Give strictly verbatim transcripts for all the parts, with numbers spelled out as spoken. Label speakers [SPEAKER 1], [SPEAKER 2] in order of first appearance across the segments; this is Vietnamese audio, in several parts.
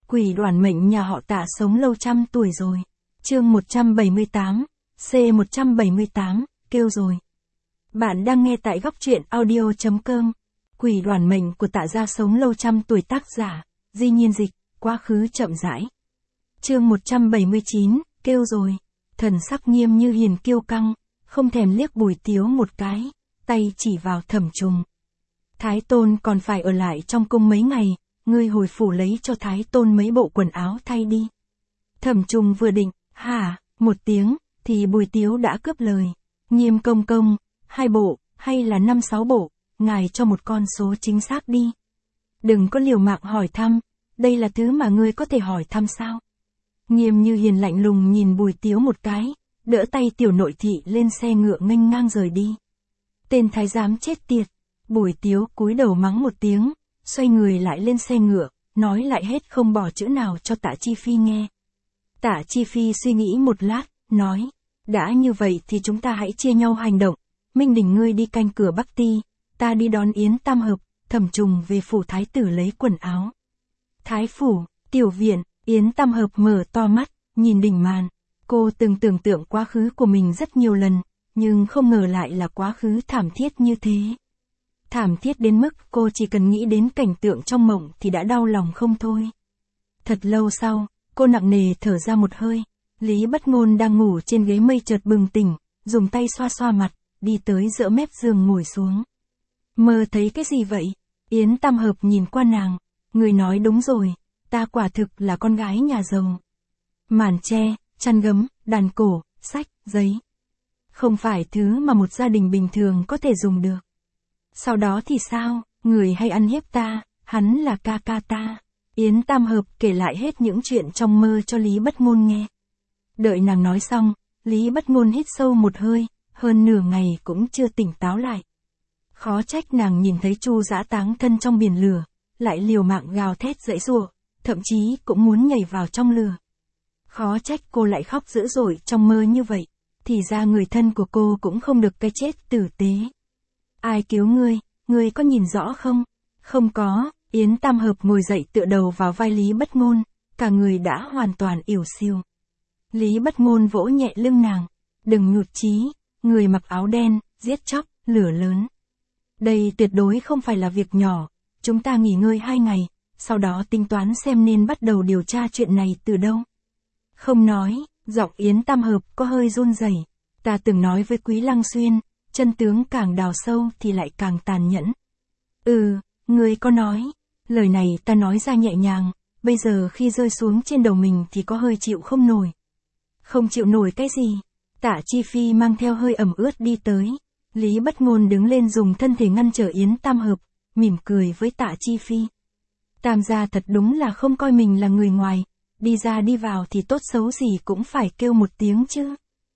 [SPEAKER 1] Quỷ đoản mệnh nhà họ Tạ sống lâu trăm tuổi rồi. Chương một trăm bảy mươi tám, C một trăm bảy mươi tám, kêu rồi. Bạn đang nghe tại góc truyện audio chấm com. Quỷ đoản mệnh của Tạ gia sống lâu trăm tuổi, tác giả Di Nhiên Dịch, quá khứ chậm rãi. Chương một trăm bảy mươi chín, kêu rồi. Thần sắc nghiêm như hiền kiêu căng, không thèm liếc Bùi Tiếu một cái, tay chỉ vào Thẩm Trùng. Thái Tôn còn phải ở lại trong cung mấy ngày, ngươi hồi phủ lấy cho Thái Tôn mấy bộ quần áo thay đi. Thẩm Trùng vừa định, hả, một tiếng, thì Bùi Tiếu đã cướp lời. Nghiêm công công, hai bộ, hay là năm sáu bộ, ngài cho một con số chính xác đi. Đừng có liều mạng hỏi thăm, đây là thứ mà ngươi có thể hỏi thăm sao? Nghiêm như hiền lạnh lùng nhìn Bùi Tiếu một cái, đỡ tay tiểu nội thị lên xe ngựa nghênh ngang rời đi. Tên thái giám chết tiệt. Bùi Tiếu cúi đầu mắng một tiếng, xoay người lại lên xe ngựa, nói lại hết không bỏ chữ nào cho Tạ Chi Phi nghe. Tạ Chi Phi suy nghĩ một lát, nói, đã như vậy thì chúng ta hãy chia nhau hành động. Minh Đình ngươi đi canh cửa Bắc Ti, ta đi đón Yến Tam Hợp, Thẩm Trùng về phủ thái tử lấy quần áo. Thái phủ, tiểu viện, Yến Tam Hợp mở to mắt, nhìn đỉnh màn. Cô từng tưởng tượng quá khứ của mình rất nhiều lần, nhưng không ngờ lại là quá khứ thảm thiết như thế. Thảm thiết đến mức cô chỉ cần nghĩ đến cảnh tượng trong mộng thì đã đau lòng không thôi. Thật lâu sau, cô nặng nề thở ra một hơi. Lý Bất Ngôn đang ngủ trên ghế mây chợt bừng tỉnh, dùng tay xoa xoa mặt, đi tới giữa mép giường ngồi xuống. Mơ thấy cái gì vậy? Yến Tam Hợp nhìn qua nàng, người nói đúng rồi, ta quả thực là con gái nhà giàu. Màn tre, chăn gấm, đàn cổ, sách, giấy. Không phải thứ mà một gia đình bình thường có thể dùng được. Sau đó thì sao, người hay ăn hiếp ta, hắn là ca ca ta. Yến Tam Hợp kể lại hết những chuyện trong mơ cho Lý Bất Ngôn nghe. Đợi nàng nói xong, Lý Bất Ngôn hít sâu một hơi, hơn nửa ngày cũng chưa tỉnh táo lại. Khó trách nàng nhìn thấy Chu Dã táng thân trong biển lửa, lại liều mạng gào thét giãy giụa, thậm chí cũng muốn nhảy vào trong lửa. Khó trách cô lại khóc dữ dội trong mơ như vậy, thì ra người thân của cô cũng không được cái chết tử tế. Ai cứu ngươi, ngươi có nhìn rõ không? Không có. Yến Tam Hợp ngồi dậy tựa đầu vào vai Lý Bất Ngôn, cả người đã hoàn toàn ỉu xìu. Lý Bất Ngôn vỗ nhẹ lưng nàng, đừng nhụt chí, người mặc áo đen, giết chóc, lửa lớn. Đây tuyệt đối không phải là việc nhỏ, chúng ta nghỉ ngơi hai ngày, sau đó tính toán xem nên bắt đầu điều tra chuyện này từ đâu. Không nói, giọng Yến Tam Hợp có hơi run rẩy. Ta từng nói với Quý Lăng Xuyên, chân tướng càng đào sâu thì lại càng tàn nhẫn. Ừ, ngươi có nói. Lời này ta nói ra nhẹ nhàng, bây giờ khi rơi xuống trên đầu mình thì có hơi chịu không nổi. Không chịu nổi cái gì? Tạ Chi Phi mang theo hơi ẩm ướt đi tới. Lý Bất Ngôn đứng lên dùng thân thể ngăn trở Yến Tam Hợp, mỉm cười với Tạ Chi Phi. Tam gia thật đúng là không coi mình là người ngoài, đi ra đi vào thì tốt xấu gì cũng phải kêu một tiếng chứ.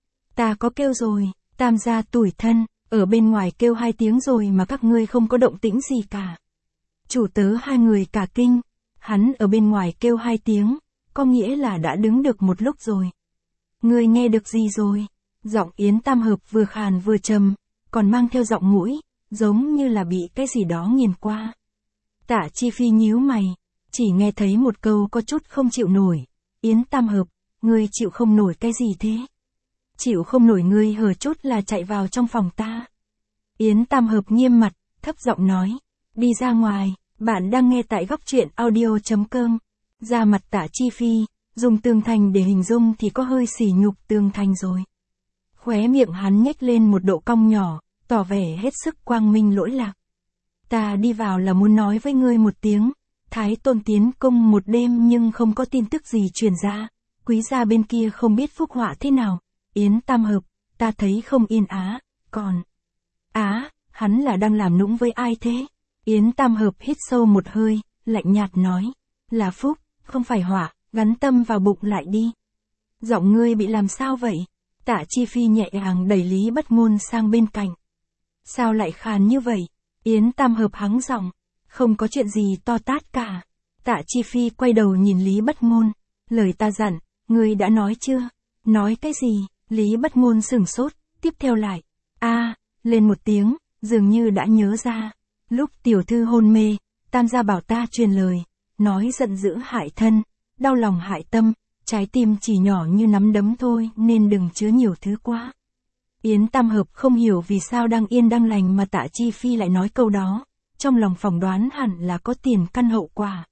[SPEAKER 1] Ta có kêu rồi, Tam gia tủi thân, ở bên ngoài kêu hai tiếng rồi mà các ngươi không có động tĩnh gì cả. Chủ tớ hai người cả kinh, hắn ở bên ngoài kêu hai tiếng, có nghĩa là đã đứng được một lúc rồi. Ngươi nghe được gì rồi? Giọng Yến Tam Hợp vừa khàn vừa trầm, còn mang theo giọng mũi, giống như là bị cái gì đó nghiền qua. Tạ Chi Phi nhíu mày, chỉ nghe thấy một câu có chút không chịu nổi. Yến Tam Hợp, ngươi chịu không nổi cái gì thế? Chịu không nổi ngươi hở chút là chạy vào trong phòng ta. Yến Tam Hợp nghiêm mặt, thấp giọng nói, đi ra ngoài, bạn đang nghe tại góc truyện audio chấm com. Ra mặt Tạ Chi Phi, dùng tường thành để hình dung thì có hơi sỉ nhục tường thành rồi. Khóe miệng hắn nhếch lên một độ cong nhỏ, tỏ vẻ hết sức quang minh lỗi lạc. Ta đi vào là muốn nói với ngươi một tiếng, Thái Tôn tiến cung một đêm nhưng không có tin tức gì truyền ra, quý gia bên kia không biết phúc họa thế nào. Yến Tam Hợp, ta thấy không yên á, còn... Á, hắn là đang làm nũng với ai thế? Yến Tam Hợp hít sâu một hơi, lạnh nhạt nói, là phúc, không phải họa, gắn tâm vào bụng lại đi. Giọng ngươi bị làm sao vậy? Tạ Chi Phi nhẹ nhàng đẩy Lý Bất Ngôn sang bên cạnh. Sao lại khàn như vậy? Yến Tam Hợp hắng giọng, không có chuyện gì to tát cả. Tạ Chi Phi quay đầu nhìn Lý Bất Ngôn, lời ta dặn, ngươi đã nói chưa? Nói cái gì? Lý Bất Ngôn sửng sốt, tiếp theo lại, a, à, lên một tiếng, dường như đã nhớ ra. Lúc tiểu thư hôn mê, Tam gia bảo ta truyền lời, nói giận dữ hại thân, đau lòng hại tâm, trái tim chỉ nhỏ như nắm đấm thôi nên đừng chứa nhiều thứ quá. Yến Tam Hợp không hiểu vì sao đang yên đang lành mà Tạ Chi Phi lại nói câu đó, trong lòng phỏng đoán hẳn là có tiền căn hậu quả.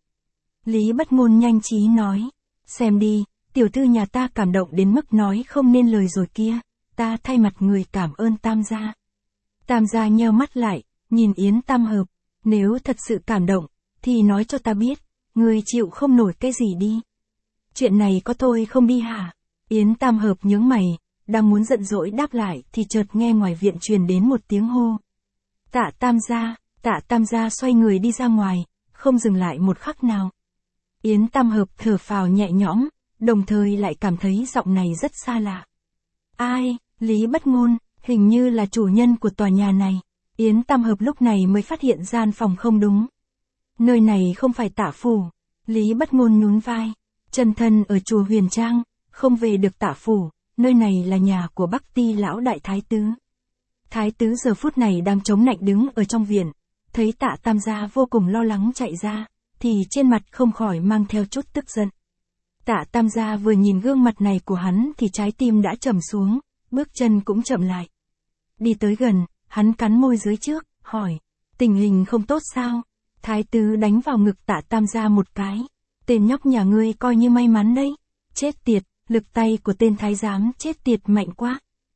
[SPEAKER 1] Lý Bất Ngôn nhanh trí nói, xem đi, tiểu thư nhà ta cảm động đến mức nói không nên lời rồi kia, ta thay mặt người cảm ơn Tam gia. Tam gia nheo mắt lại, nhìn Yến Tam Hợp, nếu thật sự cảm động, thì nói cho ta biết, người chịu không nổi cái gì đi. Chuyện này có tôi không đi hả? Yến Tam Hợp nhướng mày, đang muốn giận dỗi đáp lại thì chợt nghe ngoài viện truyền đến một tiếng hô. Tạ Tam gia, Tạ Tam gia xoay người đi ra ngoài, không dừng lại một khắc nào. Yến Tam Hợp thở phào nhẹ nhõm, đồng thời lại cảm thấy giọng này rất xa lạ. Ai, Lý Bất Ngôn, hình như là chủ nhân của tòa nhà này. Yến Tam Hợp lúc này mới phát hiện gian phòng không đúng. Nơi này không phải Tạ phủ. Lý Bất Ngôn nhún vai, chân thân ở chùa Huyền Trang, không về được Tạ phủ, nơi này là nhà của Bắc Ti lão đại thái tứ. Thái tứ giờ phút này đang chống nạnh đứng ở trong viện, thấy Tạ Tam gia vô cùng lo lắng chạy ra, thì trên mặt không khỏi mang theo chút tức giận. Tạ Tam gia vừa nhìn gương mặt này của hắn thì trái tim đã trầm xuống, bước chân cũng chậm lại. Đi tới gần, hắn cắn môi dưới trước, hỏi, tình hình không tốt sao? Thái tứ đánh vào ngực Tạ Tam gia một cái, tên nhóc nhà ngươi coi như may mắn đấy, chết tiệt, lực tay của tên thái giám chết tiệt mạnh quá.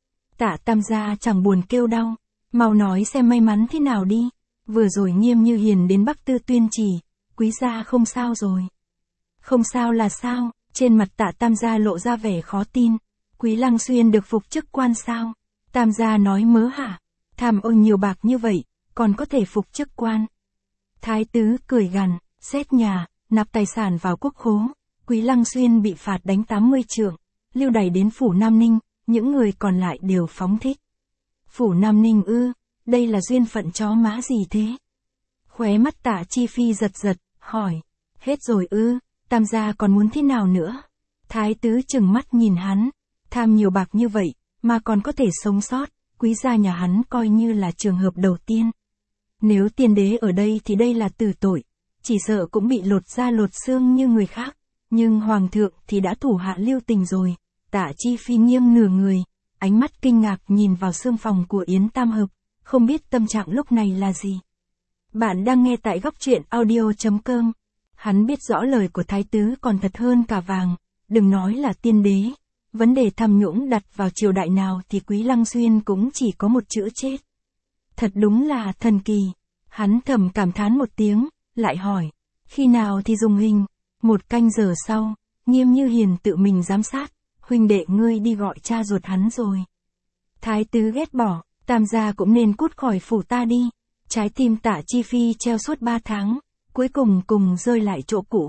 [SPEAKER 1] Tạ Tam gia chẳng buồn kêu đau, mau nói xem may mắn thế nào đi, vừa rồi Nghiêm Như Hiền đến Bắc Tư tuyên chỉ, quý gia không sao rồi. Không sao là sao? Trên mặt Tạ Tam gia lộ ra vẻ khó tin, Quý Lăng Xuyên được phục chức quan sao? Tam gia nói mớ hả? Tham ô nhiều bạc như vậy, còn có thể phục chức quan. Thái tứ cười gằn, xét nhà, nạp tài sản vào quốc khố, Quý Lăng Xuyên bị phạt đánh tám mươi trượng, lưu đày đến phủ Nam Ninh, những người còn lại đều phóng thích. Phủ Nam Ninh ư, đây là duyên phận chó má gì thế? Khóe mắt Tạ Chi Phi giật giật, hỏi, hết rồi ư, Tam gia còn muốn thế nào nữa? Thái tứ trừng mắt nhìn hắn, tham nhiều bạc như vậy, mà còn có thể sống sót, quý gia nhà hắn coi như là trường hợp đầu tiên. Nếu tiên đế ở đây thì đây là tử tội, chỉ sợ cũng bị lột da lột xương như người khác, nhưng hoàng thượng thì đã thủ hạ lưu tình rồi. Tạ Chi Phi nghiêng nửa người, ánh mắt kinh ngạc nhìn vào xương phòng của Yến Tam Hợp, không biết tâm trạng lúc này là gì. Bạn đang nghe tại góc truyện audio chấm com. Hắn biết rõ lời của thái tứ còn thật hơn cả vàng, đừng nói là tiên đế, vấn đề tham nhũng đặt vào triều đại nào thì Quý Lăng Xuyên cũng chỉ có một chữ chết. Thật đúng là thần kỳ. Hắn thầm cảm thán một tiếng, lại hỏi, khi nào thì dùng hình? Một canh giờ sau, Nghiêm Như Hiền tự mình giám sát, huynh đệ ngươi đi gọi cha ruột hắn rồi. Thái tứ ghét bỏ, Tam gia cũng nên cút khỏi phủ ta đi. Trái tim Tạ Chi Phi treo suốt ba tháng, cuối cùng cùng rơi lại chỗ cũ.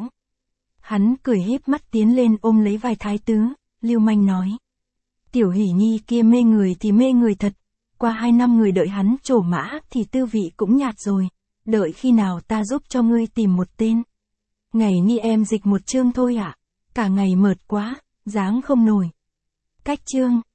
[SPEAKER 1] Hắn cười híp mắt tiến lên ôm lấy vai thái tứ, lưu manh nói. Tiểu Hỷ Nhi kia mê người thì mê người thật, qua hai năm người đợi hắn trổ mã thì tư vị cũng nhạt rồi, đợi khi nào ta giúp cho ngươi tìm một tên. Ngày ni em dịch một chương thôi ạ, à? Cả ngày mệt quá, dáng không nổi. Cách chương.